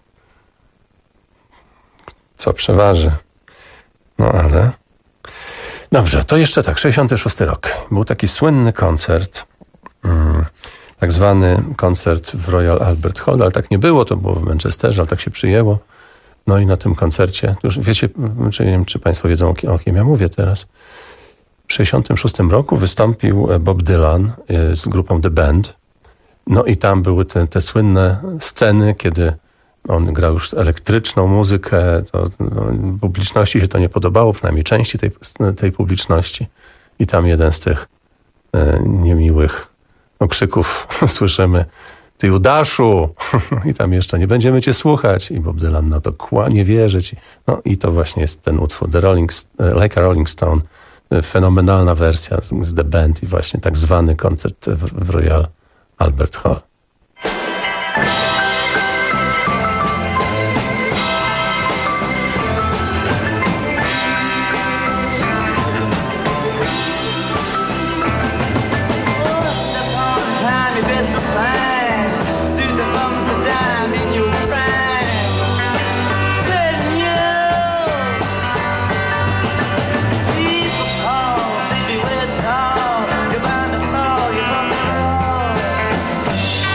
co przeważy. No ale... Dobrze, to jeszcze tak, sześćdziesiąty szósty rok. Był taki słynny koncert, mm, tak zwany koncert w Royal Albert Hall, ale tak nie było, to było w Manchesterze, ale tak się przyjęło. No i na tym koncercie, już wiecie, czy nie wiem, czy państwo wiedzą, o kim, o kim ja mówię teraz. W sześćdziesiątym szóstym roku wystąpił Bob Dylan y, z grupą The Band. No i tam były te, te słynne sceny, kiedy on grał już elektryczną muzykę, to no, publiczności się to nie podobało, przynajmniej części tej, tej publiczności. I tam jeden z tych e, niemiłych okrzyków słyszymy: ty Judaszu! I tam jeszcze nie będziemy cię słuchać. I Bob Dylan na to kłanie wierzyć. No i to właśnie jest ten utwór, The Rolling, Like a Rolling Stone. Fenomenalna wersja z, z The Band i właśnie tak zwany koncert w, w Royal Albert Hall. You're bound to fall, you're gonna fall.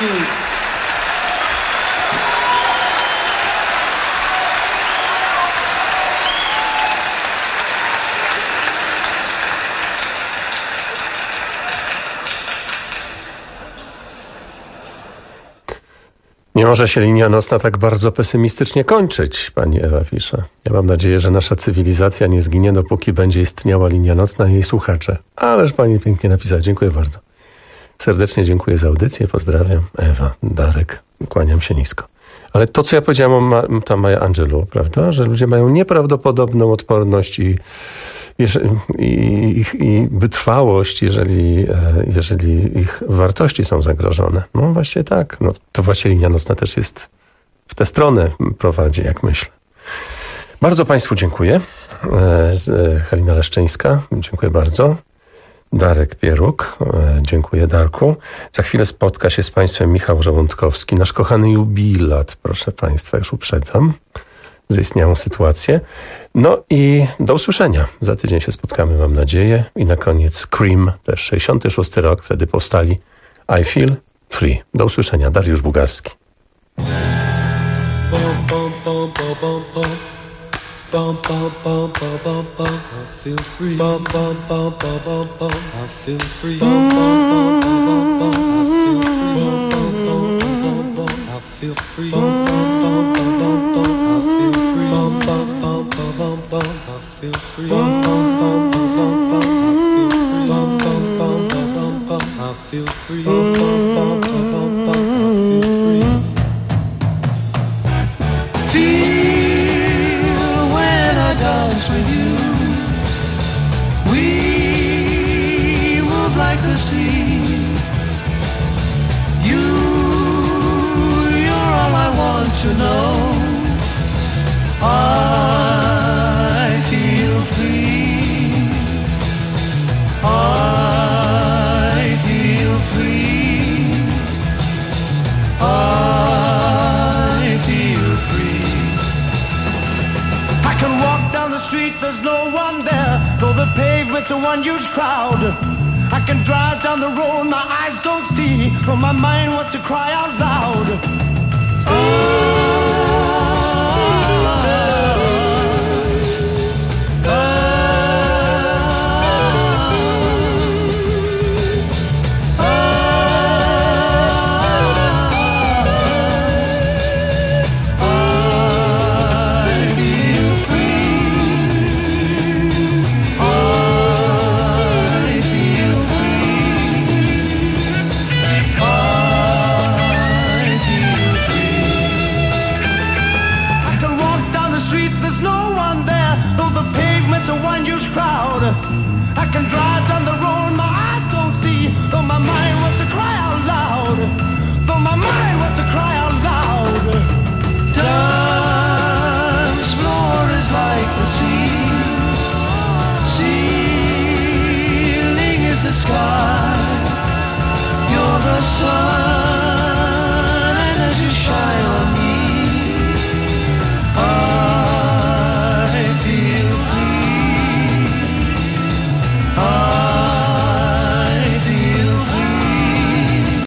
you. Nie może się linia nocna tak bardzo pesymistycznie kończyć, pani Ewa pisze. Ja mam nadzieję, że nasza cywilizacja nie zginie, dopóki będzie istniała linia nocna i jej słuchacze. Ależ pani pięknie napisała. Dziękuję bardzo. Serdecznie dziękuję za audycję. Pozdrawiam. Ewa, Darek. Kłaniam się nisko. Ale to, co ja powiedziałem o Ma- tam Maya Angelou, prawda? Że ludzie mają nieprawdopodobną odporność i, i, i, i wytrwałość, jeżeli, jeżeli ich wartości są zagrożone. No właśnie tak. No, to właśnie linia nocna też jest w tę stronę prowadzi, jak myślę. Bardzo państwu dziękuję. Halina Leszczyńska, dziękuję bardzo. Darek Pieruk, dziękuję Darku. Za chwilę spotka się z państwem Michał Żołądkowski, nasz kochany jubilat, proszę państwa, już uprzedzam zaistniałą sytuację. No i do usłyszenia. Za tydzień się spotkamy, mam nadzieję. I na koniec Cream, też sześćdziesiąty szósty rok, wtedy powstali I Feel Free. Do usłyszenia. Dariusz Bugarski. Bum bum bum bum bum bum. I feel free. Bum bum bum bum bum bum. I feel free. Bum bum bum bum bum bum. I feel free. Bum bum bum bum bum. I feel free. Bum bum bum bum bum. I feel free. Bum bum bum bum bum. I feel free. Bum bum bum bum bum. I feel free. Bum bum bum bum bum. I feel free. Dance with you, we move like the sea. You, you're all I want to know. I feel free. I feel free. I feel free. I can walk down the street, there's no one there, though the pavement's a one huge crowd. I can drive down the road, my eyes don't see, but my mind wants to cry out loud. Oh.